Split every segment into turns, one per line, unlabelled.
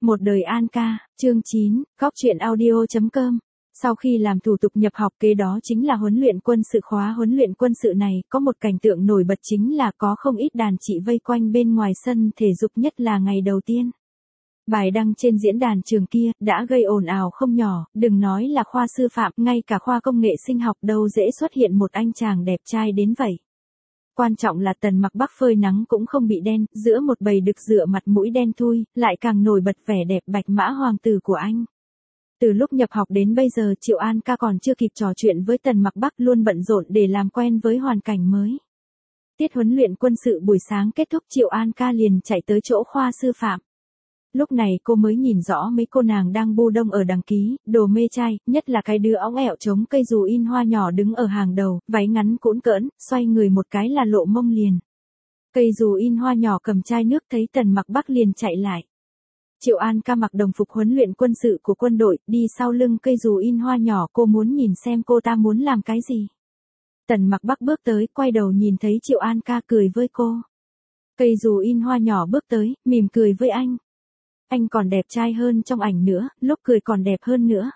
Một đời An ca, chương 9, góc truyện audio.com. Sau khi làm thủ tục nhập học kế đó chính là huấn luyện quân sự. Khóa huấn luyện quân sự này có một cảnh tượng nổi bật chính là có không ít đàn chị vây quanh bên ngoài sân thể dục, nhất là ngày đầu tiên. Bài đăng trên diễn đàn trường kia đã gây ồn ào không nhỏ, đừng nói là khoa sư phạm, ngay cả khoa công nghệ sinh học đâu dễ xuất hiện một anh chàng đẹp trai đến vậy. Quan trọng là Tần Mặc Bắc phơi nắng cũng không bị đen, giữa một bầy đực dựa mặt mũi đen thui, lại càng nổi bật vẻ đẹp bạch mã hoàng tử của anh. Từ lúc nhập học đến bây giờ Triệu An ca còn chưa kịp trò chuyện với Tần Mặc Bắc, luôn bận rộn để làm quen với hoàn cảnh mới. Tiết huấn luyện quân sự buổi sáng kết thúc, Triệu An ca liền chạy tới chỗ khoa sư phạm. Lúc này cô mới nhìn rõ mấy cô nàng đang bu đông ở đằng ký, đồ mê trai, nhất là cái đứa óng ẹo chống cây dù in hoa nhỏ đứng ở hàng đầu, váy ngắn cũn cỡn, xoay người một cái là lộ mông liền. Cây dù in hoa nhỏ cầm chai nước thấy Tần Mặc Bắc liền chạy lại. Triệu An ca mặc đồng phục huấn luyện quân sự của quân đội, đi sau lưng cây dù in hoa nhỏ, cô muốn nhìn xem cô ta muốn làm cái gì. Tần Mặc Bắc bước tới, quay đầu nhìn thấy Triệu An ca cười với cô. Cây dù in hoa nhỏ bước tới, mỉm cười với anh. Anh còn đẹp trai hơn trong ảnh nữa, lúc cười còn đẹp hơn nữa.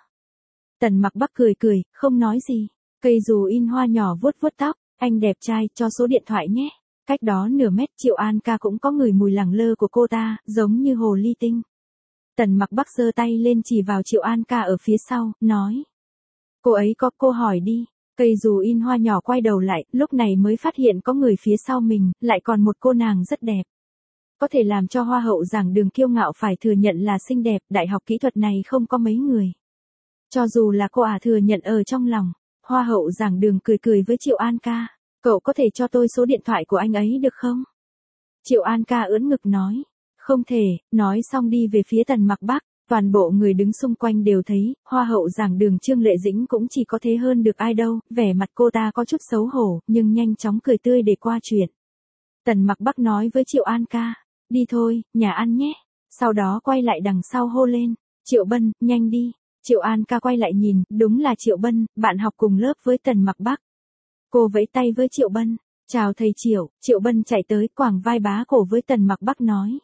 Tần Mặc Bắc cười cười, không nói gì. Cây dù in hoa nhỏ vuốt vuốt tóc, anh đẹp trai, cho số điện thoại nhé. Cách đó nửa mét Triệu An ca cũng có ngửi mùi lẳng lơ của cô ta, giống như hồ ly tinh. Tần Mặc Bắc giơ tay lên chỉ vào Triệu An ca ở phía sau, nói. Cô ấy có, cô hỏi đi. Cây dù in hoa nhỏ quay đầu lại, lúc này mới phát hiện có người phía sau mình, lại còn một cô nàng rất đẹp. Có thể làm cho hoa hậu giảng đường kiêu ngạo phải thừa nhận là xinh đẹp, đại học kỹ thuật này không có mấy người. Cho dù là cô thừa nhận ở trong lòng, hoa hậu giảng đường cười cười với Triệu An ca. Cậu có thể cho tôi số điện thoại của anh ấy được không? Triệu An ca ưỡn ngực nói. Không thể, nói xong đi về phía Tần Mặc Bắc. Toàn bộ người đứng xung quanh đều thấy, hoa hậu giảng đường Trương Lệ Dĩnh cũng chỉ có thế hơn được ai đâu, vẻ mặt cô ta có chút xấu hổ, nhưng nhanh chóng cười tươi để qua chuyện. Tần Mặc Bắc nói với Triệu An ca. Đi thôi, nhà ăn nhé. Sau đó quay lại đằng sau hô lên. Triệu Bân, nhanh đi. Triệu An ca quay lại nhìn, đúng là Triệu Bân, bạn học cùng lớp với Tần Mặc Bắc. Cô vẫy tay với Triệu Bân. Chào thầy Triệu. Triệu Bân chạy tới quàng vai bá cổ với Tần Mặc Bắc nói.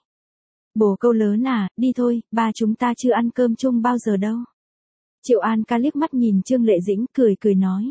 Bồ câu lớn à, đi thôi, ba chúng ta chưa ăn cơm chung bao giờ đâu. Triệu An ca liếc mắt nhìn Trương Lệ Dĩnh, cười cười nói.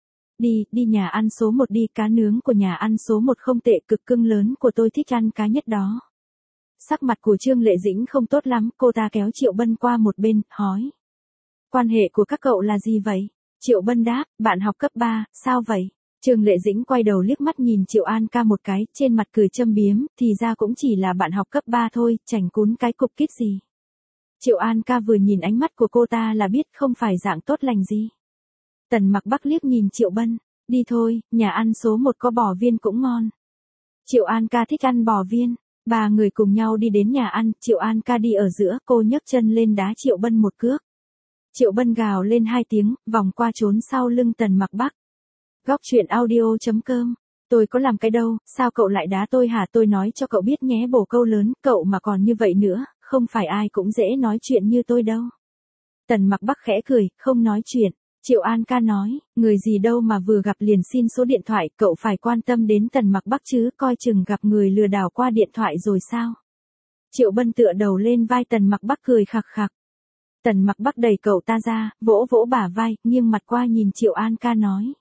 Đi nhà ăn số 1 đi, cá nướng của nhà ăn số 1 không tệ, cực cưng lớn của tôi thích ăn cá nhất đó. Sắc mặt của Trương Lệ Dĩnh không tốt lắm, cô ta kéo Triệu Bân qua một bên, hỏi. Quan hệ của các cậu là gì vậy? Triệu Bân đáp, bạn học cấp 3, sao vậy? Trương Lệ Dĩnh quay đầu liếc mắt nhìn Triệu An ca một cái, trên mặt cười châm biếm, thì ra cũng chỉ là bạn học cấp 3 thôi, chảnh cún cái cục kít gì. Triệu An ca vừa nhìn ánh mắt của cô ta là biết không phải dạng tốt lành gì. Tần Mặc Bắc liếc nhìn Triệu Bân, đi thôi, nhà ăn số 1 có bò viên cũng ngon. Triệu An ca thích ăn bò viên. Ba người cùng nhau đi đến nhà ăn, Triệu An ca đi ở giữa, cô nhấc chân lên đá Triệu Bân một cước. Triệu Bân gào lên 2 tiếng, vòng qua trốn sau lưng Tần Mặc Bắc. Góc truyện audio.com. Tôi có làm cái đâu, sao cậu lại đá tôi hả? Tôi nói cho cậu biết nhé, bồ câu lớn, cậu mà còn như vậy nữa, không phải ai cũng dễ nói chuyện như tôi đâu. Tần Mặc Bắc khẽ cười, không nói chuyện. Triệu An ca nói, người gì đâu mà vừa gặp liền xin số điện thoại, cậu phải quan tâm đến Tần Mặc Bắc chứ, coi chừng gặp người lừa đảo qua điện thoại rồi sao. Triệu Bân tựa đầu lên vai Tần Mặc Bắc cười khặc khặc. Tần Mặc Bắc đẩy cậu ta ra, vỗ vỗ bả vai, nghiêng mặt qua nhìn Triệu An ca nói.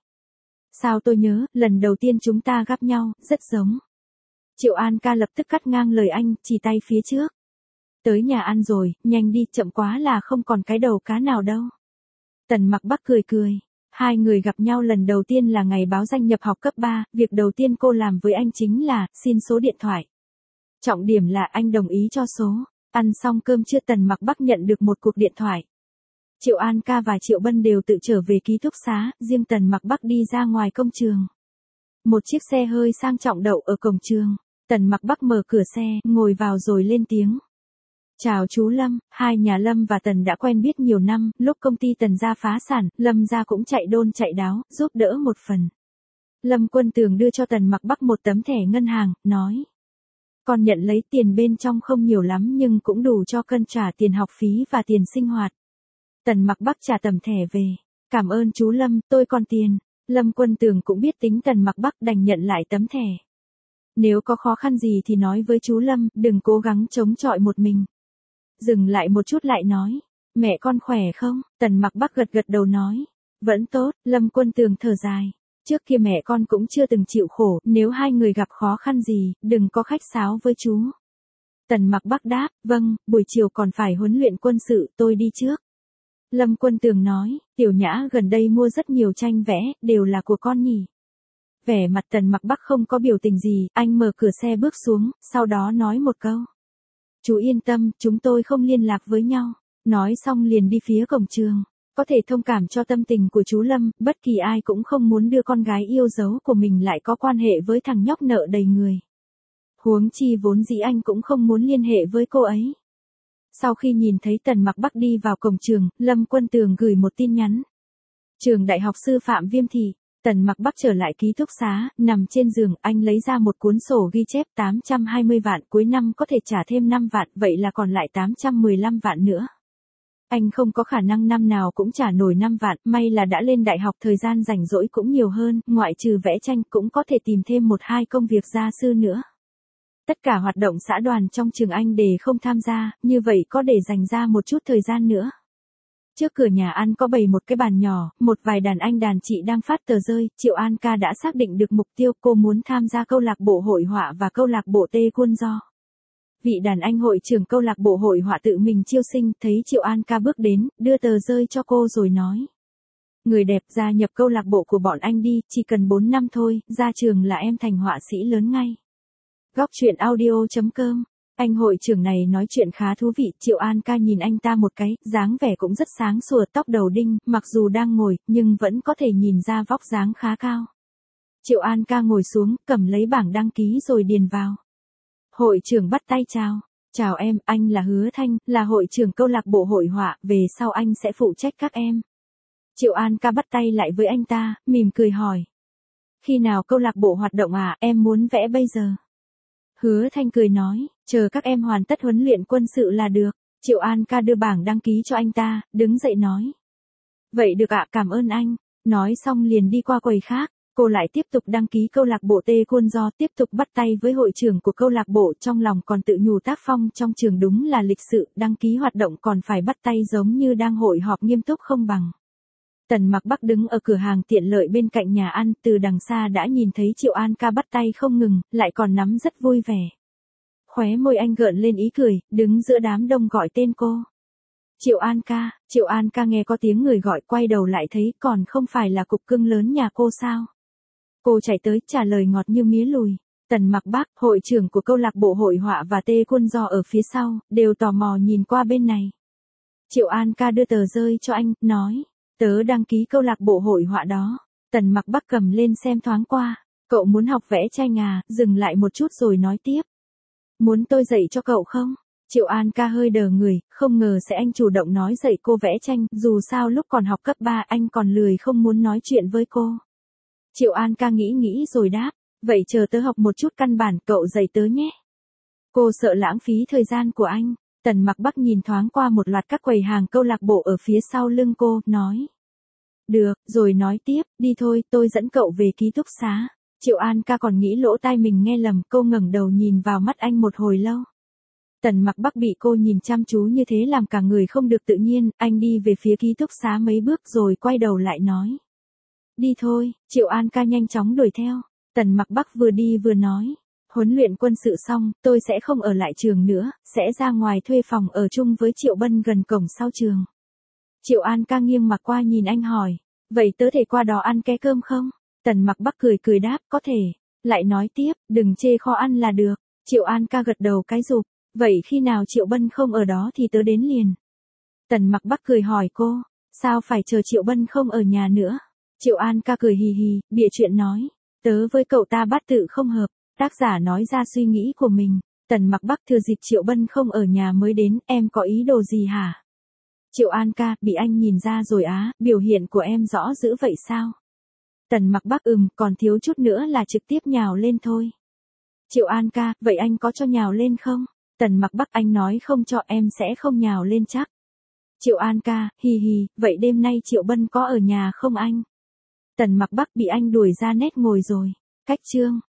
Sao tôi nhớ, lần đầu tiên chúng ta gặp nhau, rất giống. Triệu An ca lập tức cắt ngang lời anh, chỉ tay phía trước. Tới nhà ăn rồi, nhanh đi, chậm quá là không còn cái đầu cá nào đâu. Tần Mặc Bắc cười cười. Hai người gặp nhau lần đầu tiên là ngày báo danh nhập học cấp 3, việc đầu tiên cô làm với anh chính là xin số điện thoại. Trọng điểm là anh đồng ý cho số. Ăn xong cơm trưa Tần Mặc Bắc nhận được một cuộc điện thoại. Triệu An ca và Triệu Bân đều tự trở về ký túc xá, riêng Tần Mặc Bắc đi ra ngoài công trường. Một chiếc xe hơi sang trọng đậu ở cổng trường. Tần Mặc Bắc mở cửa xe, ngồi vào rồi lên tiếng. Chào chú Lâm, hai nhà Lâm và Tần đã quen biết nhiều năm, lúc công ty Tần gia phá sản, Lâm gia cũng chạy đôn chạy đáo, giúp đỡ một phần. Lâm Quân Tường đưa cho Tần Mặc Bắc một tấm thẻ ngân hàng, nói. Con nhận lấy tiền bên trong không nhiều lắm nhưng cũng đủ cho cân trả tiền học phí và tiền sinh hoạt. Tần Mặc Bắc trả tấm thẻ về. Cảm ơn chú Lâm, tôi còn tiền. Lâm Quân Tường cũng biết tính Tần Mặc Bắc đành nhận lại tấm thẻ. Nếu có khó khăn gì thì nói với chú Lâm, đừng cố gắng chống chọi một mình. Dừng lại một chút lại nói. Mẹ con khỏe không? Tần Mặc Bắc gật gật đầu nói. Vẫn tốt. Lâm Quân Tường thở dài. Trước kia mẹ con cũng chưa từng chịu khổ, nếu hai người gặp khó khăn gì, đừng có khách sáo với chú. Tần Mặc Bắc đáp, vâng, buổi chiều còn phải huấn luyện quân sự, tôi đi trước. Lâm Quân Tường nói, Tiểu Nhã gần đây mua rất nhiều tranh vẽ, đều là của con nhỉ. Vẻ mặt Tần Mặc Bắc không có biểu tình gì, anh mở cửa xe bước xuống, sau đó nói một câu. Chú yên tâm, chúng tôi không liên lạc với nhau. Nói xong liền đi phía cổng trường. Có thể thông cảm cho tâm tình của chú Lâm, bất kỳ ai cũng không muốn đưa con gái yêu dấu của mình lại có quan hệ với thằng nhóc nợ đầy người. Huống chi vốn dĩ anh cũng không muốn liên hệ với cô ấy. Sau khi nhìn thấy Tần Mặc Bắc đi vào cổng trường, Lâm Quân Tường gửi một tin nhắn. Trường Đại học Sư phạm Viêm Thị. Tần Mặc Bắc trở lại ký túc xá, nằm trên giường, anh lấy ra một cuốn sổ ghi chép 820 vạn, cuối năm có thể trả thêm 5 vạn, vậy là còn lại 815 vạn nữa. Anh không có khả năng năm nào cũng trả nổi 5 vạn, may là đã lên đại học thời gian rảnh rỗi cũng nhiều hơn, ngoại trừ vẽ tranh cũng có thể tìm thêm 1-2 công việc gia sư nữa. Tất cả hoạt động xã đoàn trong trường anh đều không tham gia, như vậy có để dành ra một chút thời gian nữa. Trước cửa nhà ăn có bày một cái bàn nhỏ, một vài đàn anh đàn chị đang phát tờ rơi, Triệu An Ca đã xác định được mục tiêu, cô muốn tham gia câu lạc bộ hội họa và câu lạc bộ taekwondo. Vị đàn anh hội trưởng câu lạc bộ hội họa tự mình chiêu sinh, thấy Triệu An Ca bước đến, đưa tờ rơi cho cô rồi nói. Người đẹp, gia nhập câu lạc bộ của bọn anh đi, chỉ cần 4 năm thôi, ra trường là em thành họa sĩ lớn ngay. Góc truyện audio.com. Anh hội trưởng này nói chuyện khá thú vị, Triệu An Ca nhìn anh ta một cái, dáng vẻ cũng rất sáng sủa, tóc đầu đinh, mặc dù đang ngồi, nhưng vẫn có thể nhìn ra vóc dáng khá cao. Triệu An Ca ngồi xuống, cầm lấy bảng đăng ký rồi điền vào. Hội trưởng bắt tay chào. Chào em, anh là Hứa Thanh, là hội trưởng câu lạc bộ hội họa, về sau anh sẽ phụ trách các em. Triệu An Ca bắt tay lại với anh ta, mỉm cười hỏi. Khi nào câu lạc bộ hoạt động à, em muốn vẽ bây giờ. Hứa Thanh cười nói, chờ các em hoàn tất huấn luyện quân sự là được. Triệu An Ca đưa bảng đăng ký cho anh ta, đứng dậy nói. Vậy được ạ, cảm ơn anh. Nói xong liền đi qua quầy khác, cô lại tiếp tục đăng ký câu lạc bộ taekwondo, tiếp tục bắt tay với hội trưởng của câu lạc bộ, trong lòng còn tự nhủ tác phong trong trường đúng là lịch sự, đăng ký hoạt động còn phải bắt tay giống như đang hội họp nghiêm túc không bằng. Tần Mặc Bắc đứng ở cửa hàng tiện lợi bên cạnh nhà ăn, từ đằng xa đã nhìn thấy Triệu An Ca bắt tay không ngừng, lại còn nắm rất vui vẻ. Khóe môi anh gợn lên ý cười, đứng giữa đám đông gọi tên cô. Triệu An Ca nghe có tiếng người gọi, quay đầu lại thấy còn không phải là cục cưng lớn nhà cô sao. Cô chạy tới trả lời ngọt như mía lùi. Tần Mặc Bắc, hội trưởng của câu lạc bộ hội họa và taekwondo ở phía sau, đều tò mò nhìn qua bên này. Triệu An Ca đưa tờ rơi cho anh, nói. Tớ đăng ký câu lạc bộ hội họa đó. Tần Mặc Bắc cầm lên xem thoáng qua. Cậu muốn học vẽ tranh à, dừng lại một chút rồi nói tiếp. Muốn tôi dạy cho cậu không? Triệu An Ca hơi đờ người, không ngờ sẽ anh chủ động nói dạy cô vẽ tranh, dù sao lúc còn học cấp 3 anh còn lười không muốn nói chuyện với cô. Triệu An Ca nghĩ rồi đáp, vậy chờ tớ học một chút căn bản, cậu dạy tớ nhé. Cô sợ lãng phí thời gian của anh. Tần Mặc Bắc nhìn thoáng qua một loạt các quầy hàng câu lạc bộ ở phía sau lưng cô, nói. Được, rồi nói tiếp, đi thôi, tôi dẫn cậu về ký túc xá. Triệu An Ca còn nghĩ lỗ tai mình nghe lầm, cô ngẩng đầu nhìn vào mắt anh một hồi lâu. Tần Mặc Bắc bị cô nhìn chăm chú như thế làm cả người không được tự nhiên, anh đi về phía ký túc xá mấy bước rồi quay đầu lại nói. Đi thôi, Triệu An Ca nhanh chóng đuổi theo. Tần Mặc Bắc vừa đi vừa nói. Huấn luyện quân sự xong, tôi sẽ không ở lại trường nữa, sẽ ra ngoài thuê phòng ở chung với Triệu Bân gần cổng sau trường. Triệu An Ca nghiêng mặt qua nhìn anh hỏi, vậy tớ thể qua đó ăn ké cơm không? Tần Mặc Bắc cười đáp, có thể. Lại nói tiếp, đừng chê khó ăn là được. Triệu An Ca gật đầu cái rụp, vậy khi nào Triệu Bân không ở đó thì tớ đến liền. Tần Mặc Bắc cười hỏi cô, sao phải chờ Triệu Bân không ở nhà nữa? Triệu An Ca cười hì hì, bịa chuyện nói, tớ với cậu ta bát tự không hợp. Tác giả nói ra suy nghĩ của mình. Tần Mặc Bắc thừa dịp Triệu Bân không ở nhà mới đến, em có ý đồ gì hả? Triệu An Ca, bị anh nhìn ra rồi á, biểu hiện của em rõ dữ vậy sao? Tần Mặc Bắc còn thiếu chút nữa là trực tiếp nhào lên thôi. Triệu An Ca, vậy anh có cho nhào lên không? Tần Mặc Bắc, anh nói không cho em sẽ không nhào lên chắc. Triệu An Ca, hì hì, vậy đêm nay Triệu Bân có ở nhà không anh? Tần Mặc Bắc bị anh đuổi ra nét ngồi rồi. Cách chương.